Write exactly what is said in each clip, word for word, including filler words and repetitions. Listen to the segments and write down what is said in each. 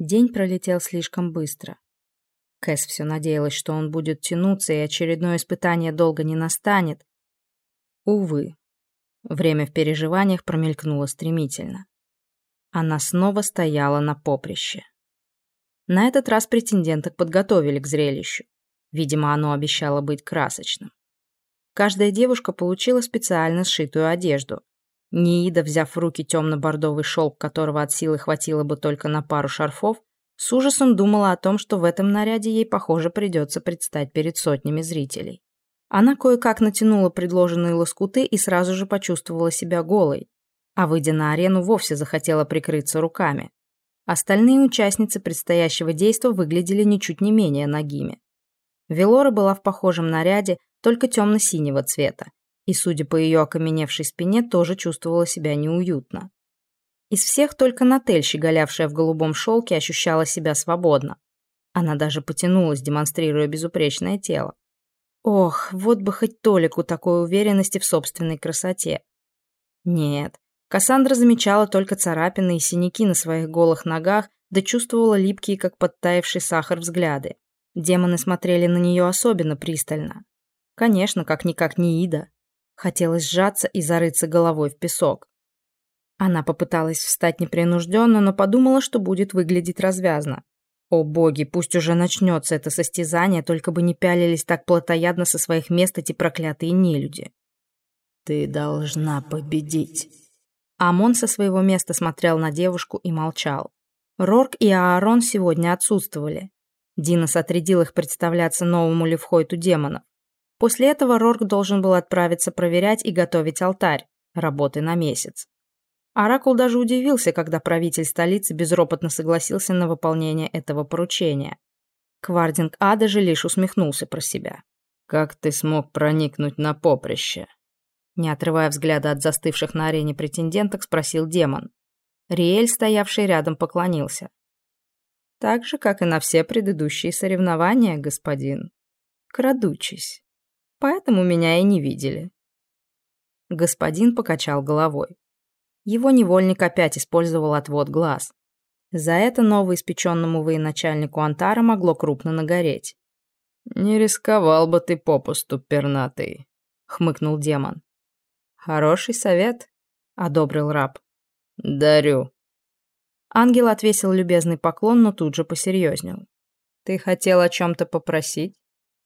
День пролетел слишком быстро. Кэс все надеялась, что он будет тянуться, и очередное испытание долго не настанет. Увы, время в переживаниях промелькнуло стремительно. Она снова стояла на поприще. На этот раз претенденток подготовили к зрелищу. Видимо, оно обещало быть красочным. Каждая девушка получила специально сшитую одежду. Неида, взяв в руки темно-бордовый шелк, которого от силы хватило бы только на пару шарфов, с ужасом думала о том, что в этом наряде ей, похоже, придется предстать перед сотнями зрителей. Она кое-как натянула предложенные лоскуты и сразу же почувствовала себя голой, а, выйдя на арену, вовсе захотела прикрыться руками. Остальные участницы предстоящего действа выглядели ничуть не менее нагими. Велора была в похожем наряде, только темно-синего цвета, и, судя по ее окаменевшей спине, тоже чувствовала себя неуютно. Из всех только Натель, щеголявшая в голубом шелке, ощущала себя свободно. Она даже потянулась, демонстрируя безупречное тело. Ох, вот бы хоть толику такой уверенности в собственной красоте. Нет, Кассандра замечала только царапины и синяки на своих голых ногах, да чувствовала липкие, как подтаявший сахар, взгляды. Демоны смотрели на нее особенно пристально. Конечно, как-никак не Ида. Хотелось сжаться и зарыться головой в песок. Она попыталась встать непринужденно, но подумала, что будет выглядеть развязно. О боги, пусть уже начнется это состязание, только бы не пялились так плотоядно со своих мест эти проклятые нелюди. «Ты должна победить». Амон со своего места смотрел на девушку и молчал. Рорк и Аарон сегодня отсутствовали. Динос отрядил их представляться новому Левхойту демонов. После этого Рорк должен был отправиться проверять и готовить алтарь, работы на месяц. Оракул даже удивился, когда правитель столицы безропотно согласился на выполнение этого поручения. Квардинг Ада же лишь усмехнулся про себя. «Как ты смог проникнуть на поприще?» Не отрывая взгляда от застывших на арене претенденток, спросил демон. Риэль, стоявший рядом, поклонился. «Так же, как и на все предыдущие соревнования, господин. Крадучись. Поэтому меня и не видели». Господин покачал головой. Его невольник опять использовал отвод глаз. За это новоиспеченному военачальнику Антара могло крупно нагореть. «Не рисковал бы ты попусту, пернатый», — хмыкнул демон. «Хороший совет», — одобрил раб. «Дарю». Ангел отвесил любезный поклон, но тут же посерьезнел. «Ты хотел о чем-то попросить?»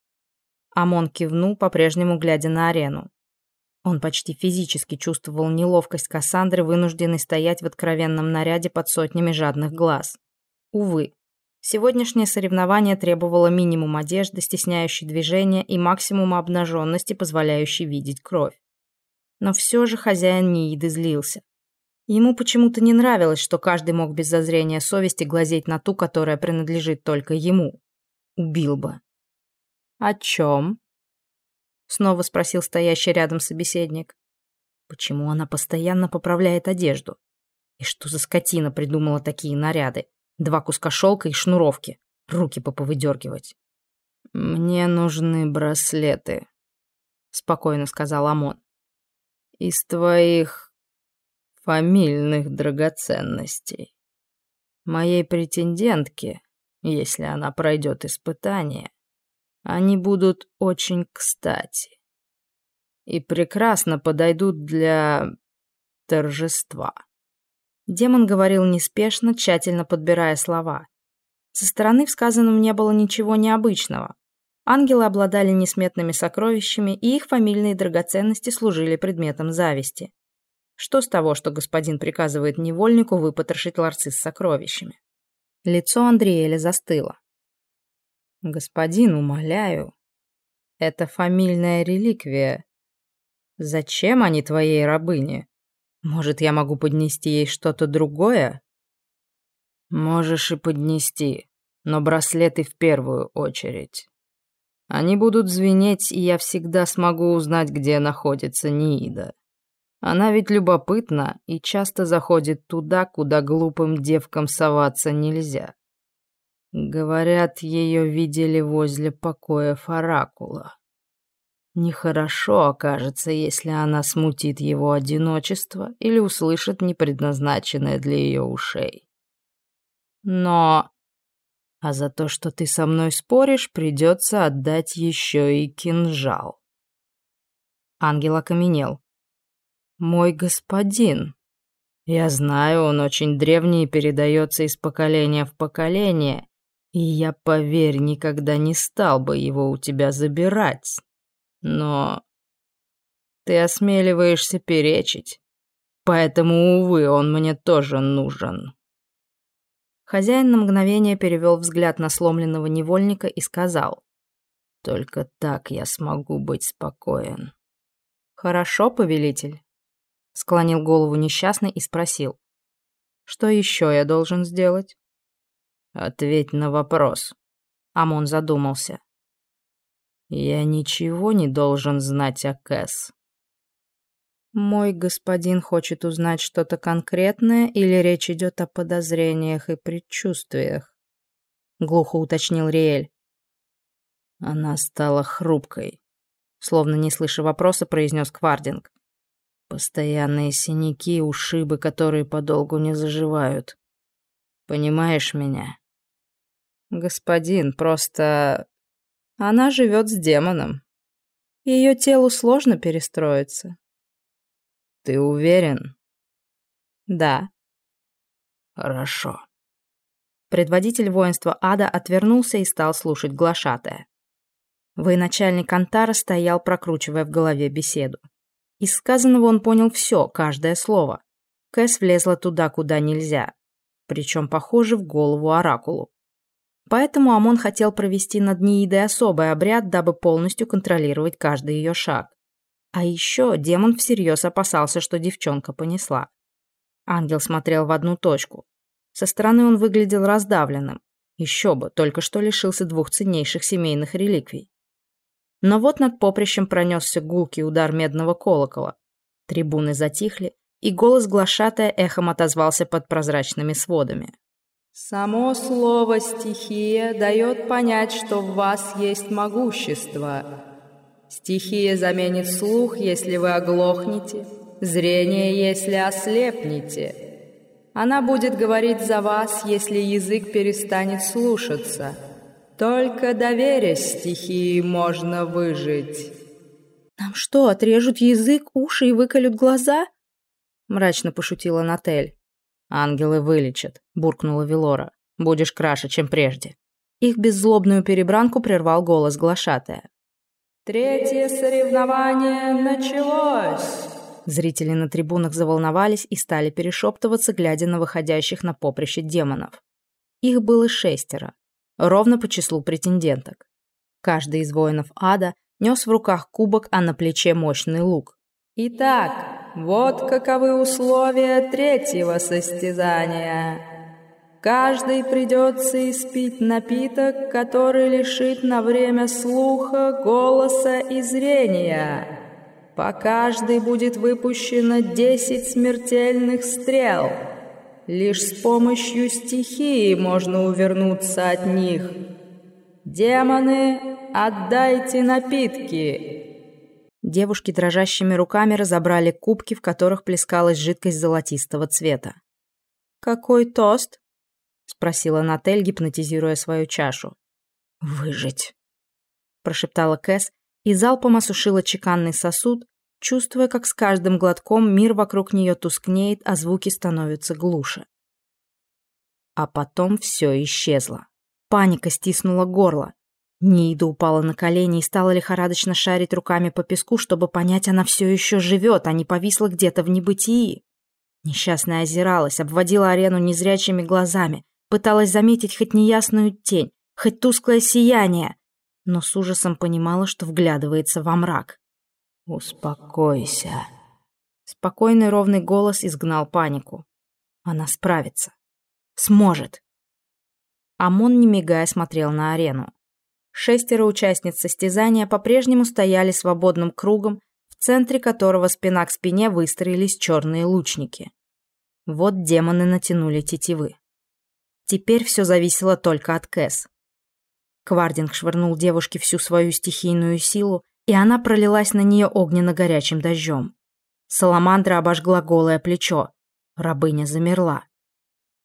Амон кивнул, по-прежнему глядя на арену. Он почти физически чувствовал неловкость Кассандры, вынужденной стоять в откровенном наряде под сотнями жадных глаз. Увы, сегодняшнее соревнование требовало минимум одежды, стесняющей движения, и максимума обнаженности, позволяющей видеть кровь. Но все же хозяин Неиды злился. Ему почему-то не нравилось, что каждый мог без зазрения совести глазеть на ту, которая принадлежит только ему. Убил бы. «О чем?» — снова спросил стоящий рядом собеседник. Почему она постоянно поправляет одежду? И что за скотина придумала такие наряды? Два куска шелка и шнуровки. Руки поповыдергивать. «Мне нужны браслеты», — спокойно сказал Амон. «Из твоих фамильных драгоценностей. Моей претендентке, если она пройдет испытание, они будут очень кстати и прекрасно подойдут для торжества». Демон говорил неспешно, тщательно подбирая слова. Со стороны в сказанном не было ничего необычного. Ангелы обладали несметными сокровищами, и их фамильные драгоценности служили предметом зависти. Что с того, что господин приказывает невольнику выпотрошить ларцы с сокровищами? Лицо Андриэля застыло. «Господин, умоляю, это фамильная реликвия. Зачем они твоей рабыне? Может, я могу поднести ей что-то другое?» «Можешь и поднести, но браслеты в первую очередь. Они будут звенеть, и я всегда смогу узнать, где находится Неида. Она ведь любопытна и часто заходит туда, куда глупым девкам соваться нельзя. Говорят, ее видели возле покоев Оракула. Нехорошо окажется, если она смутит его одиночество или услышит непредназначенное для ее ушей. Но... А за то, что ты со мной споришь, придется отдать еще и кинжал. Ангел окаменел. Мой господин. Я знаю, он очень древний и передается из поколения в поколение, и я, поверь, никогда не стал бы его у тебя забирать. Но ты осмеливаешься перечить, поэтому, увы, он мне тоже нужен. Хозяин на мгновение перевел взгляд на сломленного невольника и сказал: «Только так я смогу быть спокоен». «Хорошо, повелитель», — склонил голову несчастный и спросил: «Что еще я должен сделать?» «Ответь на вопрос». Амон задумался. «Я ничего не должен знать о Кэс». «Мой господин хочет узнать что-то конкретное или речь идет о подозрениях и предчувствиях?» — глухо уточнил Риэль. «Она стала хрупкой», — словно не слыша вопроса, произнес Квардинг. «Постоянные синяки, ушибы, которые подолгу не заживают. Понимаешь меня?» «Господин, просто... она живет с демоном. Ее телу сложно перестроиться». «Ты уверен?» «Да». «Хорошо». Предводитель воинства ада отвернулся и стал слушать глашатая. Военачальник Антара стоял, прокручивая в голове беседу. Из сказанного он понял все, каждое слово. Кэс влезла туда, куда нельзя, причем, похоже, в голову оракулу. Поэтому Амон хотел провести над Ниидой особый обряд, дабы полностью контролировать каждый ее шаг. А еще демон всерьез опасался, что девчонка понесла. Ангел смотрел в одну точку. Со стороны он выглядел раздавленным. Еще бы, только что лишился двух ценнейших семейных реликвий. Но вот над поприщем пронесся гулкий удар медного колокола. Трибуны затихли, и голос глашатая эхом отозвался под прозрачными сводами. «Само слово «стихия» дает понять, что в вас есть могущество. Стихия заменит слух, если вы оглохнете, зрение, если ослепнете. Она будет говорить за вас, если язык перестанет слушаться. Только доверясь стихии можно выжить». «Нам что, отрежут язык, уши и выколют глаза?» — мрачно пошутила Натель. «Ангелы вылечат», — буркнула Велора. «Будешь краше, чем прежде». Их беззлобную перебранку прервал голос глашатая. «Третье соревнование началось!» Зрители на трибунах заволновались и стали перешептываться, глядя на выходящих на поприще демонов. Их было шестеро, ровно по числу претенденток. Каждый из воинов ада нес в руках кубок, а на плече мощный лук. «Итак, вот каковы условия третьего состязания. Каждый придется испить напиток, который лишит на время слуха, голоса и зрения. По каждой будет выпущено десять смертельных стрел. Лишь с помощью стихии можно увернуться от них. Демоны, отдайте напитки!» Девушки дрожащими руками разобрали кубки, в которых плескалась жидкость золотистого цвета. «Какой тост?» — спросила Натель, гипнотизируя свою чашу. «Выжить», — прошептала Кэс и залпом осушила чеканный сосуд, чувствуя, как с каждым глотком мир вокруг нее тускнеет, а звуки становятся глуше. А потом все исчезло. Паника стиснула горло. Ниида упала на колени и стала лихорадочно шарить руками по песку, чтобы понять, она все еще живет, а не повисла где-то в небытии. Несчастная озиралась, обводила арену незрячими глазами, пыталась заметить хоть неясную тень, хоть тусклое сияние, но с ужасом понимала, что вглядывается во мрак. «Успокойся». Спокойный ровный голос изгнал панику. Она справится. Сможет. Амон, не мигая, смотрел на арену. Шестеро участниц состязания по-прежнему стояли свободным кругом, в центре которого спина к спине выстроились черные лучники. Вот демоны натянули тетивы. Теперь все зависело только от Кэс. Квардинг швырнул девушке всю свою стихийную силу, и она пролилась на нее огненно-горячим дождем. Саламандра обожгла голое плечо. Рабыня замерла.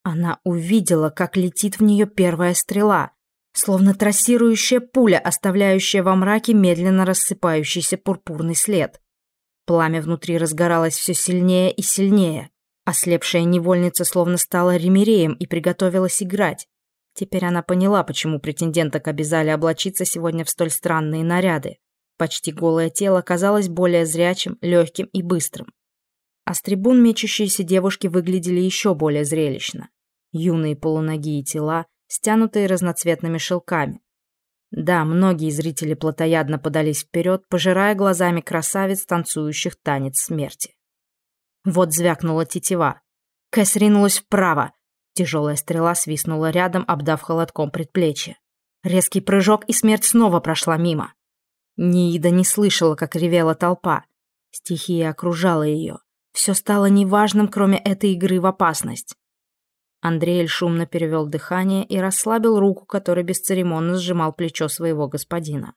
Она увидела, как летит в нее первая стрела, словно трассирующая пуля, оставляющая во мраке медленно рассыпающийся пурпурный след. Пламя внутри разгоралось все сильнее и сильнее. Ослепшая невольница словно стала ремиреем и приготовилась играть. Теперь она поняла, почему претенденток обязали облачиться сегодня в столь странные наряды. Почти голое тело казалось более зрячим, легким и быстрым. А с трибун мечущиеся девушки выглядели еще более зрелищно. Юные полуногие тела, стянутые разноцветными шелками. Да, многие зрители плотоядно подались вперед, пожирая глазами красавиц, танцующих танец смерти. Вот звякнула тетива. Кэс ринулась вправо. Тяжелая стрела свистнула рядом, обдав холодком предплечье. Резкий прыжок, и смерть снова прошла мимо. Ниида не слышала, как ревела толпа. Стихия окружала ее. Все стало неважным, кроме этой игры в опасность. Андреэль шумно перевел дыхание и расслабил руку, которой бесцеремонно сжимал плечо своего господина.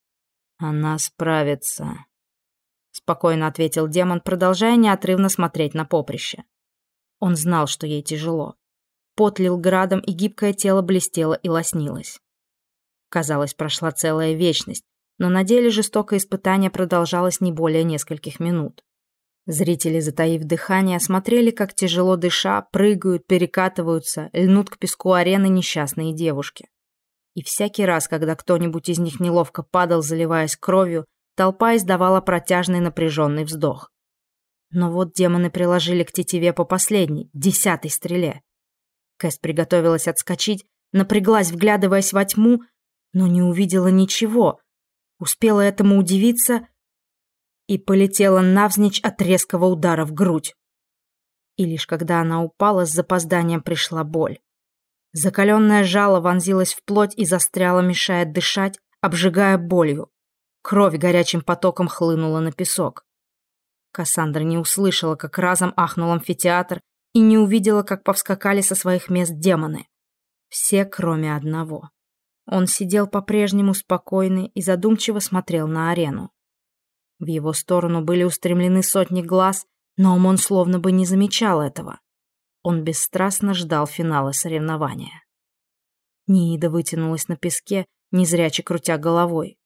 «Она справится», — спокойно ответил демон, продолжая неотрывно смотреть на поприще. Он знал, что ей тяжело. Пот лил градом, и гибкое тело блестело и лоснилось. Казалось, прошла целая вечность, но на деле жестокое испытание продолжалось не более нескольких минут. Зрители, затаив дыхание, смотрели, как тяжело дыша, прыгают, перекатываются, льнут к песку арены несчастные девушки. И всякий раз, когда кто-нибудь из них неловко падал, заливаясь кровью, толпа издавала протяжный напряженный вздох. Но вот демоны приложили к тетиве по последней, десятой стреле. Кэс приготовилась отскочить, напряглась, вглядываясь во тьму, но не увидела ничего. Успела этому удивиться и полетела навзничь от резкого удара в грудь. И лишь когда она упала, с запозданием пришла боль. Закаленное жало вонзилось в плоть и застряло, мешая дышать, обжигая болью. Кровь горячим потоком хлынула на песок. Кассандра не услышала, как разом ахнул амфитеатр, и не увидела, как повскакали со своих мест демоны. Все, кроме одного. Он сидел по-прежнему спокойный и задумчиво смотрел на арену. В его сторону были устремлены сотни глаз, но он словно бы не замечал этого. Он бесстрастно ждал финала соревнования. Ниида вытянулась на песке, незряче крутя головой.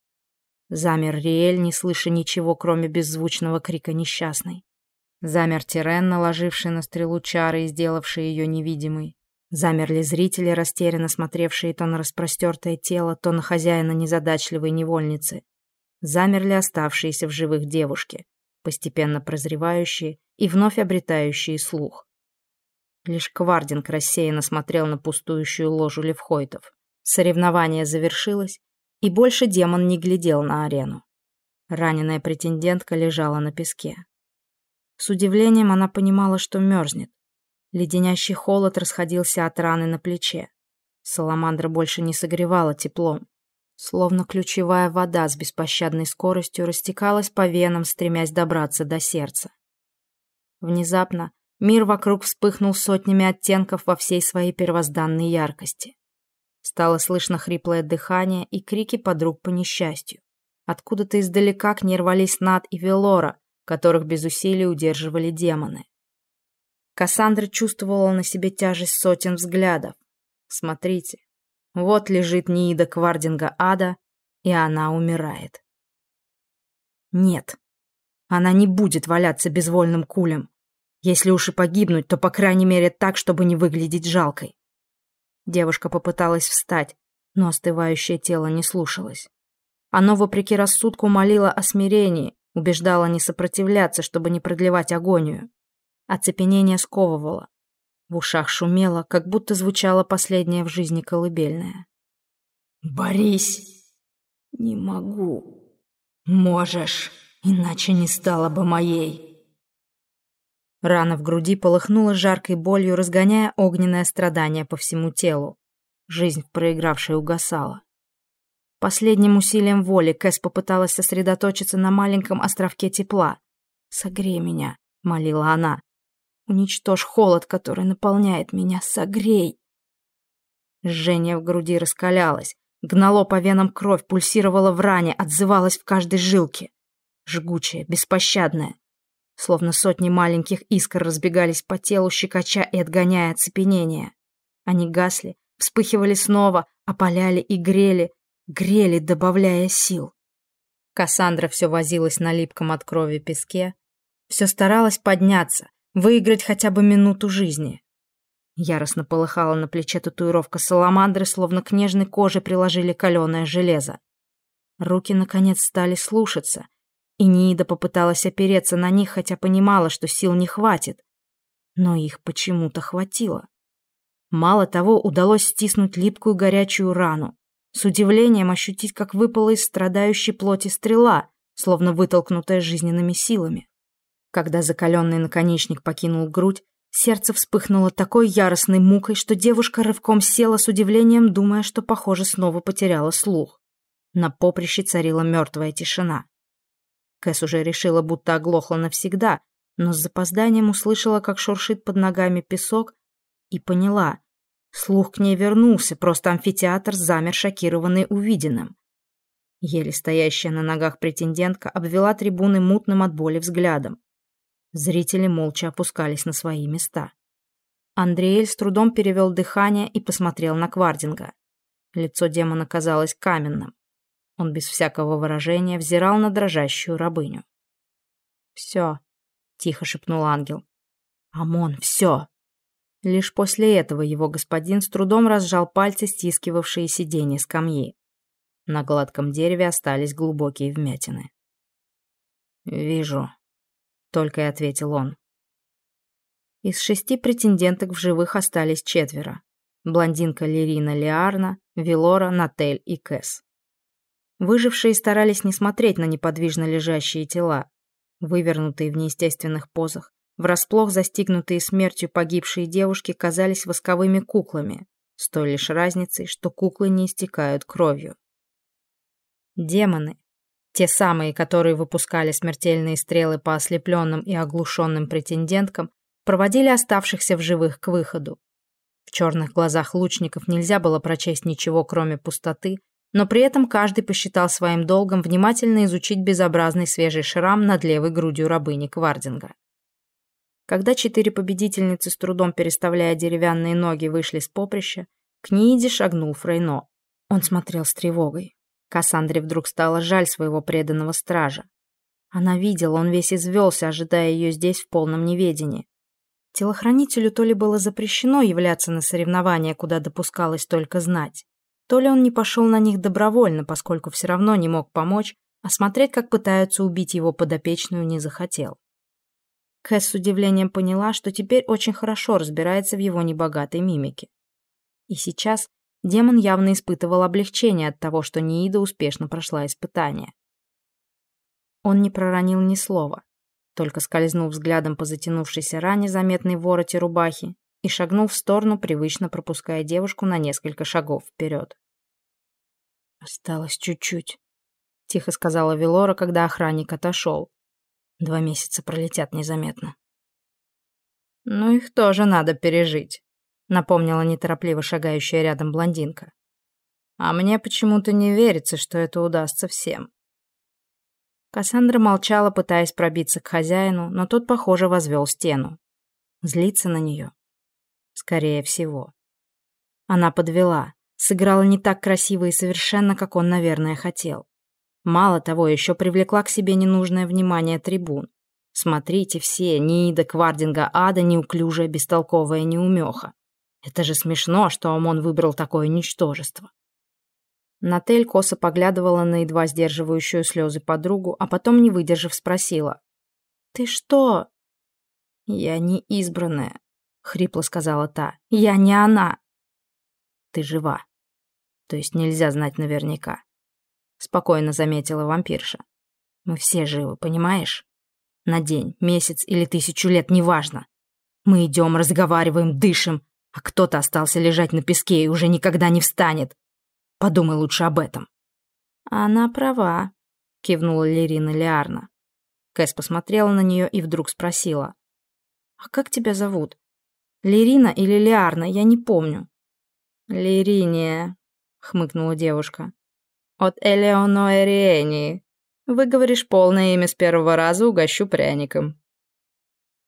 Замер Риэль, не слыша ничего, кроме беззвучного крика несчастной. Замер Тирен, наложивший на стрелу чары и сделавший ее невидимой. Замерли зрители, растерянно смотревшие то на распростертое тело, то на хозяина незадачливой невольницы. Замерли оставшиеся в живых девушки, постепенно прозревающие и вновь обретающие слух. Лишь Квардинг рассеянно смотрел на пустующую ложу левхойтов. Соревнование завершилось, и больше демон не глядел на арену. Раненая претендентка лежала на песке. С удивлением она понимала, что мерзнет. Леденящий холод расходился от раны на плече. Саламандра больше не согревала теплом. Словно ключевая вода с беспощадной скоростью растекалась по венам, стремясь добраться до сердца. Внезапно мир вокруг вспыхнул сотнями оттенков во всей своей первозданной яркости. Стало слышно хриплое дыхание и крики подруг по несчастью. Откуда-то издалека к ней рвались Над и Велора, которых без усилий удерживали демоны. Кассандра чувствовала на себе тяжесть сотен взглядов. Смотрите, вот лежит Ниида Квардинга Ада, и она умирает. Нет, она не будет валяться безвольным кулем. Если уж и погибнуть, то, по крайней мере, так, чтобы не выглядеть жалкой. Девушка попыталась встать, но остывающее тело не слушалось. Оно, вопреки рассудку, молило о смирении, убеждало не сопротивляться, чтобы не продлевать агонию. Оцепенение сковывало. В ушах шумело, как будто звучала последняя в жизни колыбельная. «Борись!» «Не могу!» «Можешь, иначе не стала бы моей!» Рана в груди полыхнула жаркой болью, разгоняя огненное страдание по всему телу. Жизнь в проигравшей угасала. Последним усилием воли Кэс попыталась сосредоточиться на маленьком островке тепла. «Согрей меня», — молила она. «Уничтожь холод, который наполняет меня. Согрей!» Жжение в груди раскалялось, гнало по венам кровь, пульсировало в ране, отзывалось в каждой жилке. Жгучее, беспощадное. словно сотни маленьких искр разбегались по телу, щекоча и отгоняя оцепенение. Они гасли, вспыхивали снова, опаляли и грели, грели, добавляя сил. Кассандра все возилась на липком от крови песке, все старалась подняться, выиграть хотя бы минуту жизни. Яростно полыхала на плече татуировка саламандры, словно к нежной коже приложили каленое железо. Руки, наконец, стали слушаться, и Ниида попыталась опереться на них, хотя понимала, что сил не хватит. Но их почему-то хватило. Мало того, удалось стиснуть липкую горячую рану, с удивлением ощутить, как выпала из страдающей плоти стрела, словно вытолкнутая жизненными силами. Когда закаленный наконечник покинул грудь, сердце вспыхнуло такой яростной мукой, что девушка рывком села с удивлением, думая, что, похоже, снова потеряла слух. На поприще царила мертвая тишина. Кэс уже решила, будто оглохла навсегда, но с запозданием услышала, как шуршит под ногами песок, и поняла. Слух к ней вернулся, просто амфитеатр замер, шокированный увиденным. Еле стоящая на ногах претендентка обвела трибуны мутным от боли взглядом. Зрители молча опускались на свои места. Андриэль с трудом перевел дыхание и посмотрел на Квардинга. Лицо демона казалось каменным. Он без всякого выражения взирал на дрожащую рабыню. «Все», — тихо шепнул ангел. «Амон, все». Лишь после этого его господин с трудом разжал пальцы, стискивавшие сиденье скамьи. На гладком дереве остались глубокие вмятины. «Вижу», — только и ответил он. Из шести претенденток в живых остались четверо. Блондинка Лирина Лиарна, Велора, Натель и Кэс. Выжившие старались не смотреть на неподвижно лежащие тела, вывернутые в неестественных позах. Врасплох застигнутые смертью погибшие девушки казались восковыми куклами, с той лишь разницей, что куклы не истекают кровью. Демоны, те самые, которые выпускали смертельные стрелы по ослепленным и оглушенным претенденткам, проводили оставшихся в живых к выходу. В черных глазах лучников нельзя было прочесть ничего, кроме пустоты, но при этом каждый посчитал своим долгом внимательно изучить безобразный свежий шрам над левой грудью рабыни Квардинга. Когда четыре победительницы, с трудом переставляя деревянные ноги, вышли с поприща, к Нииде шагнул Фрейно. Он смотрел с тревогой. Кассандре вдруг стало жаль своего преданного стража. Она видела, он весь извелся, ожидая ее здесь в полном неведении. Телохранителю то ли было запрещено являться на соревнования, куда допускалось только знать, то ли он не пошел на них добровольно, поскольку все равно не мог помочь, а смотреть, как пытаются убить его подопечную, не захотел. Кэс с удивлением поняла, что теперь очень хорошо разбирается в его небогатой мимике. И сейчас демон явно испытывал облегчение от того, что Ниида успешно прошла испытание. Он не проронил ни слова, только скользнул взглядом по затянувшейся ране, заметной в вороте рубахи, и шагнул в сторону, привычно пропуская девушку на несколько шагов вперед. «Осталось чуть-чуть», — тихо сказала Велора, когда охранник отошел. «Два месяца пролетят незаметно». «Ну, их тоже надо пережить», — напомнила неторопливо шагающая рядом блондинка. «А мне почему-то не верится, что это удастся всем». Кассандра молчала, пытаясь пробиться к хозяину, но тот, похоже, возвел стену. Злиться на нее? Скорее всего. Она подвела, сыграла не так красиво и совершенно, как он, наверное, хотел. Мало того, еще привлекла к себе ненужное внимание трибун. Смотрите все, Ниида, Квардинга, Ада, неуклюжая, бестолковая неумеха. Это же смешно, что Амон выбрал такое ничтожество. Натель косо поглядывала на едва сдерживающую слезы подругу, а потом, не выдержав, спросила. «Ты что?» «Я не избранная», — хрипло сказала та. «Я не она». «Ты жива. То есть нельзя знать наверняка», — спокойно заметила вампирша. «Мы все живы, понимаешь? На день, месяц или тысячу лет, неважно. Мы идем, разговариваем, дышим, а кто-то остался лежать на песке и уже никогда не встанет. Подумай лучше об этом». «Она права», — кивнула Лирина Лиарна. Кэс посмотрела на нее и вдруг спросила. «А как тебя зовут? Лирина или Лиарна? Я не помню». «Лириния», — хмыкнула девушка. «От Элеоноэриэнии. Выговоришь полное имя с первого раза, угощу пряником».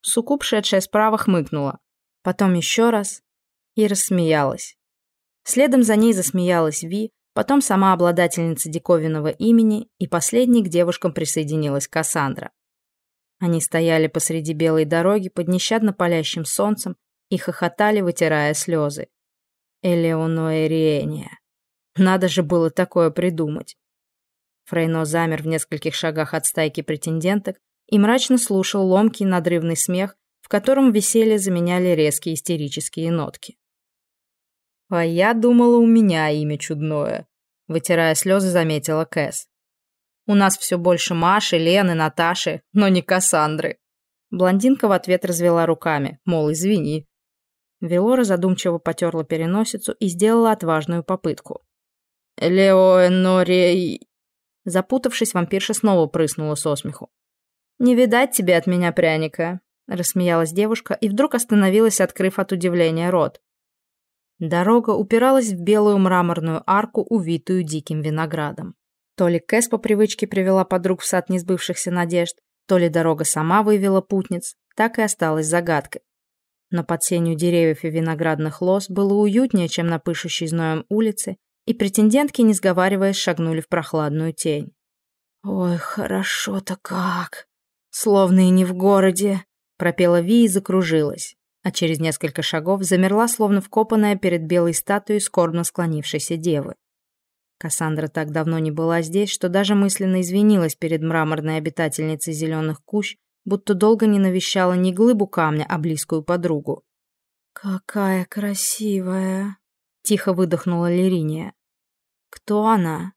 Суккуб, шедшая справа, хмыкнула. Потом еще раз и рассмеялась. Следом за ней засмеялась Ви, потом сама обладательница диковинного имени, и последней к девушкам присоединилась Кассандра. Они стояли посреди белой дороги под нещадно палящим солнцем и хохотали, вытирая слезы. Элеонуэриения. Надо же было такое придумать. Фрейно замер в нескольких шагах от стайки претенденток и мрачно слушал ломкий надрывный смех, в котором веселье заменяли резкие истерические нотки. «А я думала, у меня имя чудное», — вытирая слезы, заметила Кэс. «У нас все больше Маши, Лены, Наташи, но не Кассандры». Блондинка в ответ развела руками, мол, извини. Велора задумчиво потерла переносицу и сделала отважную попытку. «Леонорей...» Запутавшись, вампирша снова прыснула со смеху. «Не видать тебе от меня пряника», — рассмеялась девушка и вдруг остановилась, открыв от удивления рот. Дорога упиралась в белую мраморную арку, увитую диким виноградом. То ли Кэс по привычке привела подруг в сад несбывшихся надежд, то ли дорога сама вывела путниц, так и осталась загадкой. Но под сенью деревьев и виноградных лоз было уютнее, чем на пышущей зноем улице, и претендентки, не сговариваясь, шагнули в прохладную тень. «Ой, хорошо-то как! Словно и не в городе!» — пропела Ви и закружилась, а через несколько шагов замерла, словно вкопанная перед белой статуей скорбно склонившейся девы. Кассандра так давно не была здесь, что даже мысленно извинилась перед мраморной обитательницей зеленых кущ, будто долго не навещала не глыбу камня, а близкую подругу. «Какая красивая!» — тихо выдохнула Лириния. «Кто она?»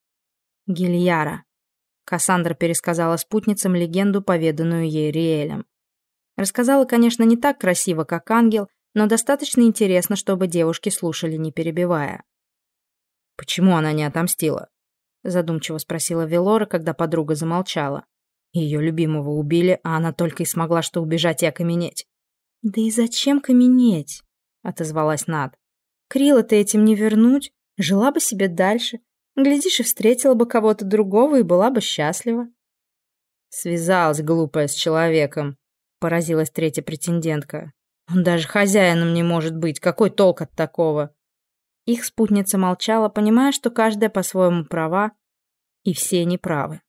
«Гильяра». Кассандра пересказала спутницам легенду, поведанную ей Риэлем. Рассказала, конечно, не так красиво, как ангел, но достаточно интересно, чтобы девушки слушали, не перебивая. «Почему она не отомстила?» — задумчиво спросила Велора, когда подруга замолчала. Ее любимого убили, а она только и смогла что убежать и окаменеть. «Да и зачем каменеть?» — отозвалась Над. «Крила-то этим не вернуть, жила бы себе дальше. Глядишь, и встретила бы кого-то другого и была бы счастлива». «Связалась глупая с человеком», — поразилась третья претендентка. «Он даже хозяином не может быть, какой толк от такого?» Их спутница молчала, понимая, что каждая по-своему права, и все неправы.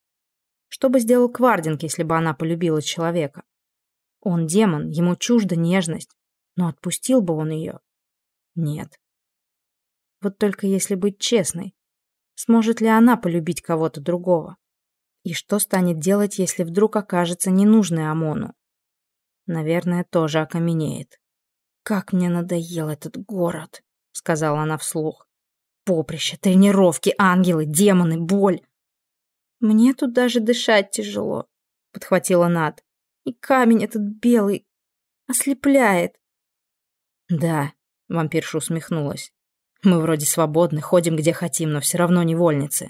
Что бы сделал Квардинг, если бы она полюбила человека? Он демон, ему чужда нежность, но отпустил бы он ее? Нет. Вот только если быть честной, сможет ли она полюбить кого-то другого? И что станет делать, если вдруг окажется ненужной Амону? Наверное, тоже окаменеет. «Как мне надоел этот город», — сказала она вслух. «Поприще, тренировки, ангелы, демоны, боль». «Мне тут даже дышать тяжело», — подхватила Над. «И камень этот белый ослепляет». «Да», — вампирша усмехнулась. «Мы вроде свободны, ходим где хотим, но все равно невольницы».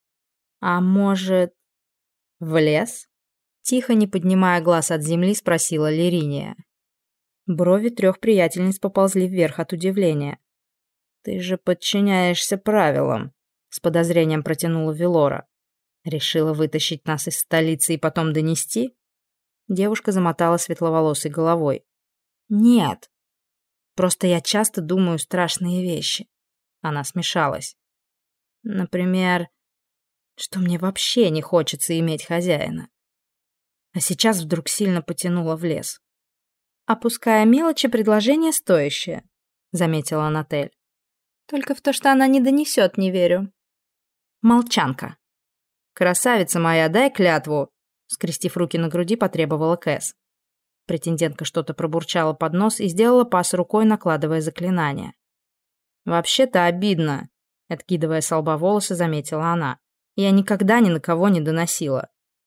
«А может, в лес?» Тихо, не поднимая глаз от земли, спросила Лириния. Брови трех приятельниц поползли вверх от удивления. «Ты же подчиняешься правилам», — с подозрением протянула Велора. «Решила вытащить нас из столицы и потом донести?» Девушка замотала светловолосой головой. «Нет. Просто я часто думаю страшные вещи». Она смешалась. «Например, что мне вообще не хочется иметь хозяина. А сейчас вдруг сильно потянуло в лес». «Опуская мелочи, предложение стоящее», — заметила Натель. «Только в то, что она не донесет, не верю». «Молчанка». «Красавица моя, дай клятву», — скрестив руки на груди, потребовала Кэс. Претендентка что-то пробурчала под нос и сделала пас рукой, накладывая заклинание. «Вообще-то обидно», — откидывая со лба волосы, заметила она. «Я никогда ни на кого не доносила».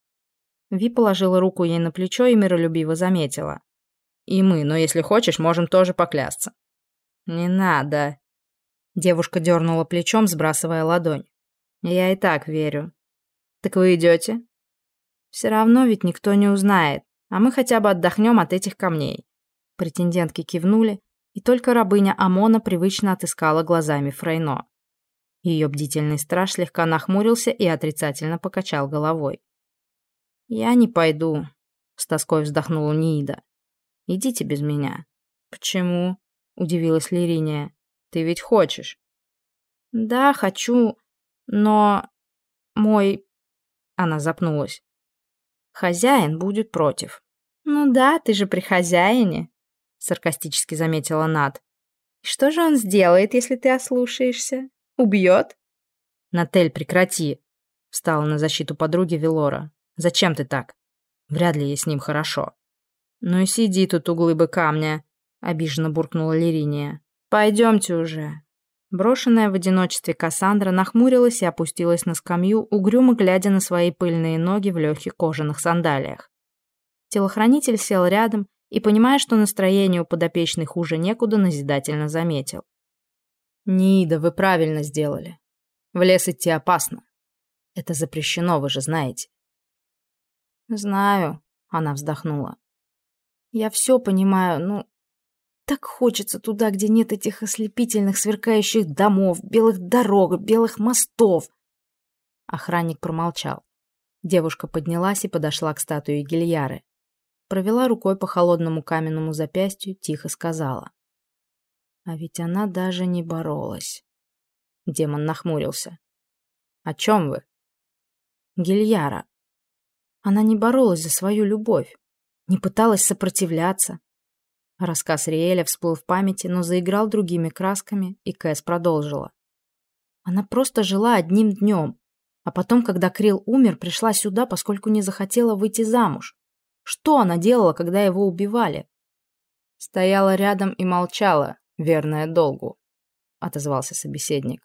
Ви положила руку ей на плечо и миролюбиво заметила. «И мы, но если хочешь, можем тоже поклясться». «Не надо». Девушка дернула плечом, сбрасывая ладонь. «Я и так верю». «Так вы идете?» «Все равно ведь никто не узнает, а мы хотя бы отдохнем от этих камней». Претендентки кивнули, и только рабыня Амона привычно отыскала глазами Фрейно. Ее бдительный страж слегка нахмурился и отрицательно покачал головой. «Я не пойду. — с тоской вздохнула Ниида. «Идите без меня». «Почему?» — удивилась Лириния. «Ты ведь хочешь?» «Да, хочу, но мой...» Она запнулась. «Хозяин будет против». «Ну да, ты же при хозяине», — саркастически заметила Над. «Что же он сделает, если ты ослушаешься? Убьет?» «Натель, прекрати», — встала на защиту подруги Велора. «Зачем ты так? Вряд ли ей с ним хорошо». «Ну и сиди тут у глыбы камня», — обиженно буркнула Лириния. «Пойдемте уже». Брошенная в одиночестве Кассандра нахмурилась и опустилась на скамью, угрюмо глядя на свои пыльные ноги в легких кожаных сандалиях. Телохранитель сел рядом и, понимая, что настроение у подопечной хуже некуда, назидательно заметил. «Ниида, вы правильно сделали. В лес идти опасно. Это запрещено, вы же знаете». «Знаю», — она вздохнула. «Я все понимаю, ну, так хочется туда, где нет этих ослепительных сверкающих домов, белых дорог, белых мостов». Охранник промолчал. Девушка поднялась и подошла к статуе Гильяры. Провела рукой по холодному каменному запястью, тихо сказала. А ведь она даже не боролась. Демон нахмурился. «О чем вы?» «Гильяра. Она не боролась за свою любовь, не пыталась сопротивляться». Рассказ Риэля всплыл в памяти, но заиграл другими красками, и Кэс продолжила. Она просто жила одним днем, а потом, когда Крил умер, пришла сюда, поскольку не захотела выйти замуж. Что она делала, когда его убивали? Стояла рядом и молчала, верная долгу, отозвался собеседник.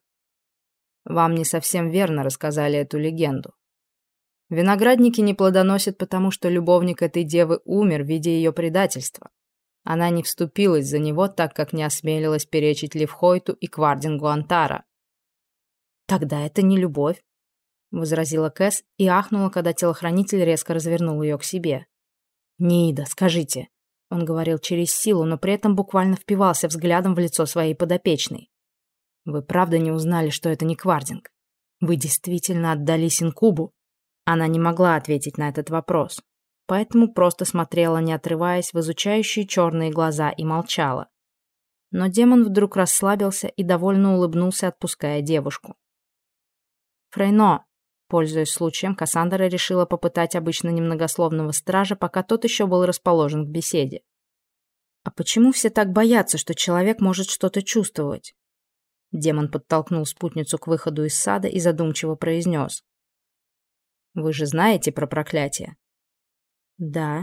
Вам не совсем верно рассказали эту легенду. Виноградники не плодоносят, потому что любовник этой девы умер, видя ее предательства. Она не вступилась за него, так как не осмелилась перечить Левхойту и Квардингу Антара. «Тогда это не любовь», — возразила Кэс и ахнула, когда телохранитель резко развернул ее к себе. «Ниида, скажите», — он говорил через силу, но при этом буквально впивался взглядом в лицо своей подопечной. «Вы правда не узнали, что это не Квардинг? Вы действительно отдались инкубу?» Она не могла ответить на этот вопрос, поэтому просто смотрела, не отрываясь, в изучающие черные глаза и молчала. Но демон вдруг расслабился и довольно улыбнулся, отпуская девушку. «Фрейно», пользуясь случаем, Кассандра решила попытать обычно немногословного стража, пока тот еще был расположен к беседе. «А почему все так боятся, что человек может что-то чувствовать?» Демон подтолкнул спутницу к выходу из сада и задумчиво произнес. «Вы же знаете про проклятие?» «Да».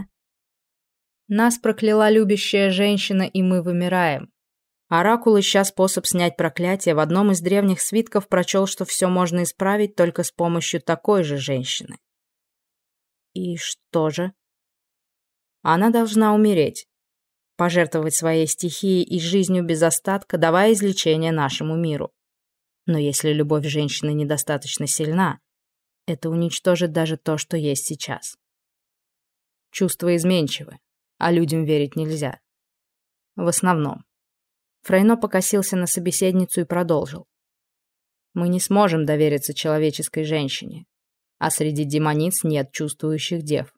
«Нас прокляла любящая женщина, и мы вымираем. Оракул, ища способ снять проклятие, в одном из древних свитков прочел, что все можно исправить только с помощью такой же женщины». «И что же?» «Она должна умереть, пожертвовать своей стихией и жизнью без остатка, давая излечение нашему миру. Но если любовь женщины недостаточно сильна, это уничтожит даже то, что есть сейчас. Чувства изменчивы, а людям верить нельзя. В основном». Фрейно покосился на собеседницу и продолжил. «Мы не сможем довериться человеческой женщине, а среди демониц нет чувствующих дев».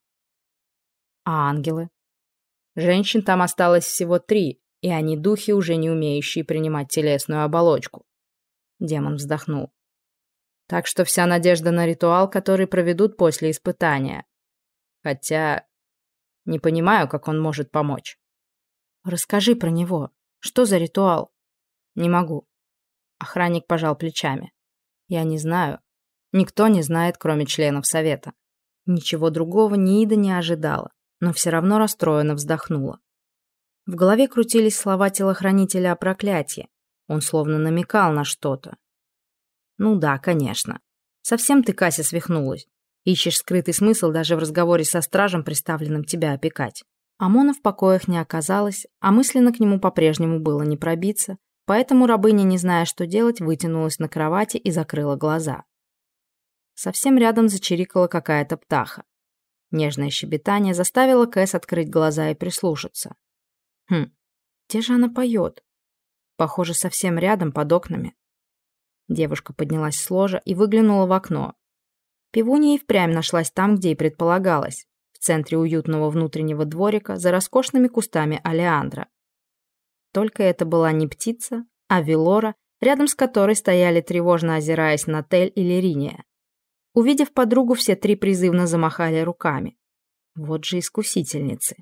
«А ангелы?» «Женщин там осталось всего три, и они духи, уже не умеющие принимать телесную оболочку». Демон вздохнул. «Так что вся надежда на ритуал, который проведут после испытания. Хотя не понимаю, как он может помочь». «Расскажи про него. Что за ритуал?» «Не могу». Охранник пожал плечами. «Я не знаю. Никто не знает, кроме членов совета». Ничего другого Ниида не ожидала, но все равно расстроенно вздохнула. В голове крутились слова телохранителя о проклятии. Он словно намекал на что-то. «Ну да, конечно. Совсем ты, Кася, свихнулась. Ищешь скрытый смысл даже в разговоре со стражем, приставленным тебя опекать». Амона в покоях не оказалось, а мысленно к нему по-прежнему было не пробиться, поэтому рабыня, не зная, что делать, вытянулась на кровати и закрыла глаза. Совсем рядом зачирикала какая-то птаха. Нежное щебетание заставило Кэс открыть глаза и прислушаться. Хм, где же она поет? Похоже, совсем рядом, под окнами. Девушка поднялась с ложа и выглянула в окно. Пивунья и впрямь нашлась там, где и предполагалось. В центре уютного внутреннего дворика за роскошными кустами олеандра. Только это была не птица, а Велора, рядом с которой стояли, тревожно озираясь, Натель и Лириния. Увидев подругу, все три призывно замахали руками. Вот же искусительницы.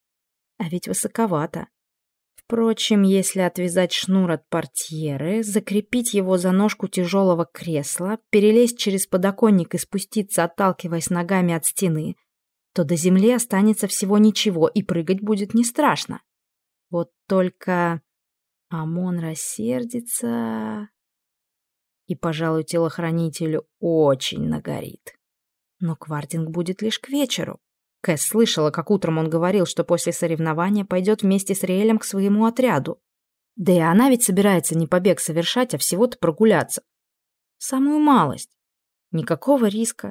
А ведь высоковато. Впрочем, если отвязать шнур от портьеры, закрепить его за ножку тяжелого кресла, перелезть через подоконник и спуститься, отталкиваясь ногами от стены, то до земли останется всего ничего, и прыгать будет не страшно. Вот только Амон рассердится, и, пожалуй, телохранителю очень нагорит. Но Квардинг будет лишь к вечеру. Кэс слышала, как утром он говорил, что после соревнования пойдет вместе с Риэлем к своему отряду. Да и она ведь собирается не побег совершать, а всего-то прогуляться. Самую малость. Никакого риска.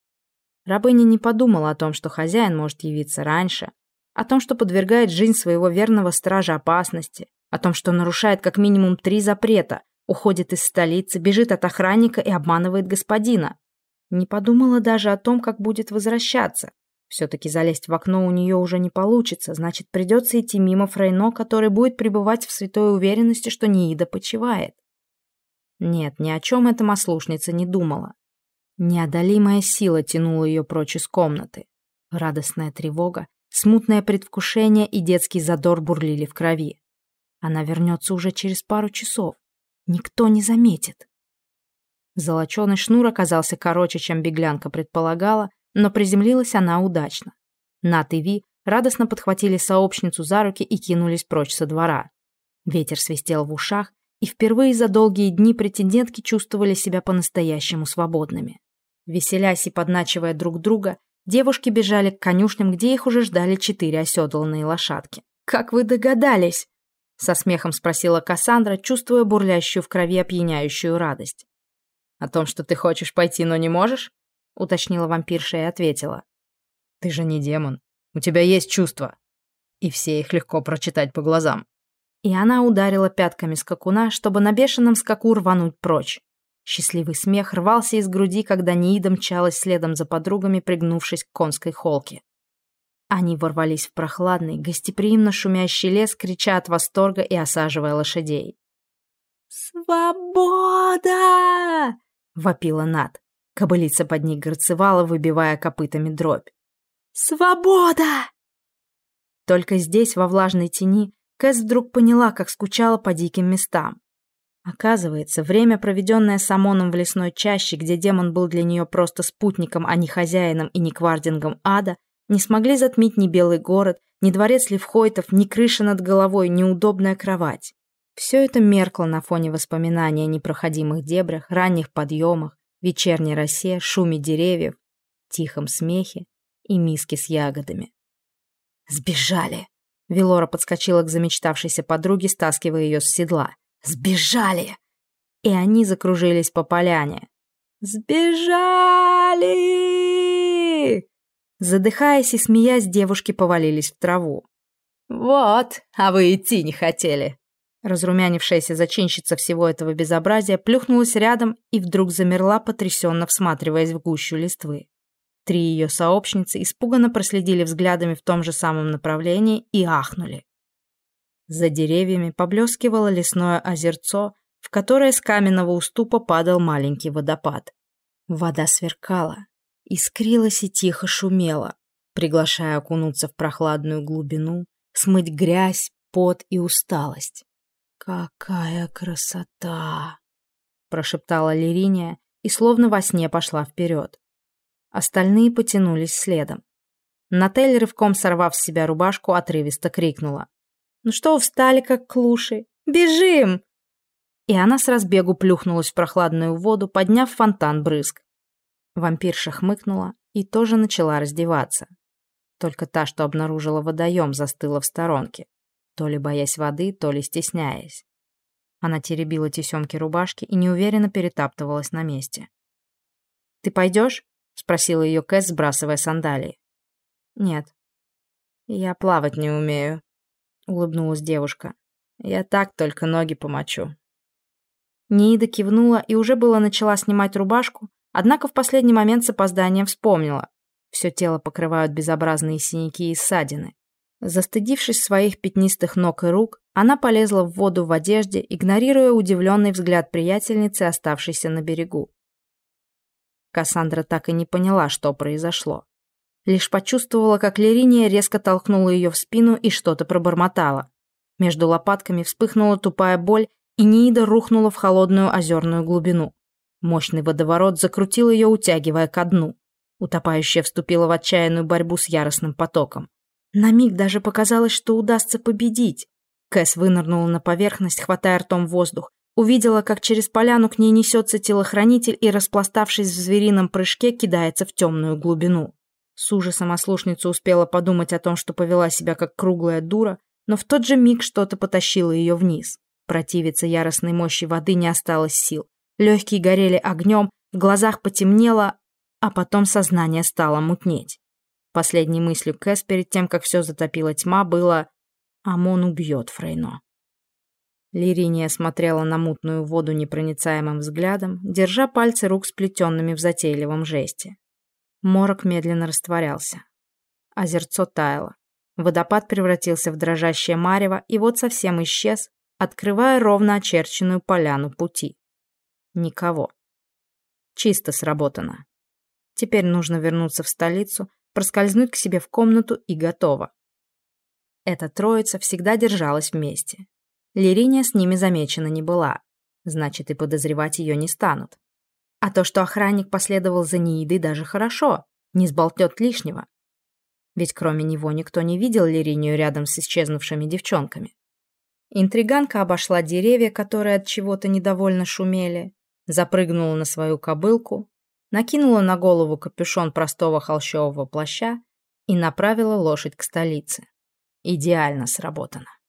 Рабыня не подумала о том, что хозяин может явиться раньше, о том, что подвергает жизнь своего верного стража опасности, о том, что нарушает как минимум три запрета, уходит из столицы, бежит от охранника и обманывает господина. Не подумала даже о том, как будет возвращаться. Все-таки залезть в окно у нее уже не получится, значит, придется идти мимо Фрейно, который будет пребывать в святой уверенности, что Ниида почивает. Нет, ни о чем эта ослушница не думала. Неодолимая сила тянула ее прочь из комнаты. Радостная тревога, смутное предвкушение и детский задор бурлили в крови. Она вернется уже через пару часов. Никто не заметит. Золоченый шнур оказался короче, чем беглянка предполагала, но приземлилась она удачно. Нат и Ви радостно подхватили сообщницу за руки и кинулись прочь со двора. Ветер свистел в ушах, и впервые за долгие дни претендентки чувствовали себя по-настоящему свободными. Веселясь и подначивая друг друга, девушки бежали к конюшням, где их уже ждали четыре оседланные лошадки. «Как вы догадались?» — со смехом спросила Кассандра, чувствуя бурлящую в крови опьяняющую радость. «О том, что ты хочешь пойти, но не можешь?» — уточнила вампирша и ответила. «Ты же не демон. У тебя есть чувства. И все их легко прочитать по глазам». И она ударила пятками скакуна, чтобы на бешеном скаку рвануть прочь. Счастливый смех рвался из груди, когда Ниида мчалась следом за подругами, пригнувшись к конской холке. Они ворвались в прохладный, гостеприимно шумящий лес, крича от восторга и осаживая лошадей. «Свобода!» — вопила Нат. Кобылица под ней горцевала, выбивая копытами дробь. «Свобода!» Только здесь, во влажной тени, Кэс вдруг поняла, как скучала по диким местам. Оказывается, время, проведенное с Амоном в лесной чаще, где демон был для нее просто спутником, а не хозяином и не квардингом ада, не смогли затмить ни белый город, ни дворец Левхойтов, ни крыша над головой, ни удобная кровать. Все это меркло на фоне воспоминаний о непроходимых дебрях, ранних подъемах, вечерней росе, шуме деревьев, тихом смехе и миске с ягодами. «Сбежали!» Велора подскочила к замечтавшейся подруге, стаскивая ее с седла. «Сбежали!» И они закружились по поляне. «Сбежали!» Задыхаясь и смеясь, девушки повалились в траву. «Вот, а вы идти не хотели!» Разрумянившаяся зачинщица всего этого безобразия плюхнулась рядом и вдруг замерла, потрясенно всматриваясь в гущу листвы. Три ее сообщницы испуганно проследили взглядами в том же самом направлении и ахнули. За деревьями поблескивало лесное озерцо, в которое с каменного уступа падал маленький водопад. Вода сверкала, искрилась и тихо шумела, приглашая окунуться в прохладную глубину, смыть грязь, пот и усталость. «Какая красота!» – прошептала Лириния и словно во сне пошла вперед. Остальные потянулись следом. Натель, рывком сорвав с себя рубашку, отрывисто крикнула. «Ну что встали, как клуши? Бежим!» И она с разбегу плюхнулась в прохладную воду, подняв фонтан брызг. Вампирша хмыкнула и тоже начала раздеваться. Только та, что обнаружила водоем, застыла в сторонке, то ли боясь воды, то ли стесняясь. Она теребила тесемки рубашки и неуверенно перетаптывалась на месте. «Ты пойдешь?» — спросила ее Кэс, сбрасывая сандалии. «Нет, я плавать не умею», — улыбнулась девушка. «Я так только ноги помочу». Ниида кивнула и уже было начала снимать рубашку, однако в последний момент с опозданием вспомнила. Все тело покрывают безобразные синяки и ссадины. Застыдившись своих пятнистых ног и рук, она полезла в воду в одежде, игнорируя удивленный взгляд приятельницы, оставшейся на берегу. Кассандра так и не поняла, что произошло. Лишь почувствовала, как Лериния резко толкнула ее в спину и что-то пробормотала. Между лопатками вспыхнула тупая боль, и Ниида рухнула в холодную озерную глубину. Мощный водоворот закрутил ее, утягивая ко дну. Утопающая вступила в отчаянную борьбу с яростным потоком. На миг даже показалось, что удастся победить. Кэс вынырнула на поверхность, хватая ртом воздух. Увидела, как через поляну к ней несется телохранитель и, распластавшись в зверином прыжке, кидается в темную глубину. С ужасом ослушница успела подумать о том, что повела себя как круглая дура, но в тот же миг что-то потащило ее вниз. Противиться яростной мощи воды не осталось сил. Легкие горели огнем, в глазах потемнело, а потом сознание стало мутнеть. Последней мыслью Кэс перед тем, как все затопила тьма, было «Амон убьет Фрейно». Лириния смотрела на мутную воду непроницаемым взглядом, держа пальцы рук сплетенными в затейливом жесте. Морок медленно растворялся. Озерцо таяло. Водопад превратился в дрожащее марево и вот совсем исчез, открывая ровно очерченную поляну пути. Никого. Чисто сработано. Теперь нужно вернуться в столицу, проскользнуть к себе в комнату и готово. Эта троица всегда держалась вместе. Лириния с ними замечена не была, значит, и подозревать ее не станут. А то, что охранник последовал за Ниидой, даже хорошо, не сболтнет лишнего. Ведь кроме него никто не видел Лиринию рядом с исчезнувшими девчонками. Интриганка обошла деревья, которые от чего-то недовольно шумели, запрыгнула на свою кобылку, накинула на голову капюшон простого холщового плаща и направила лошадь к столице. Идеально сработано.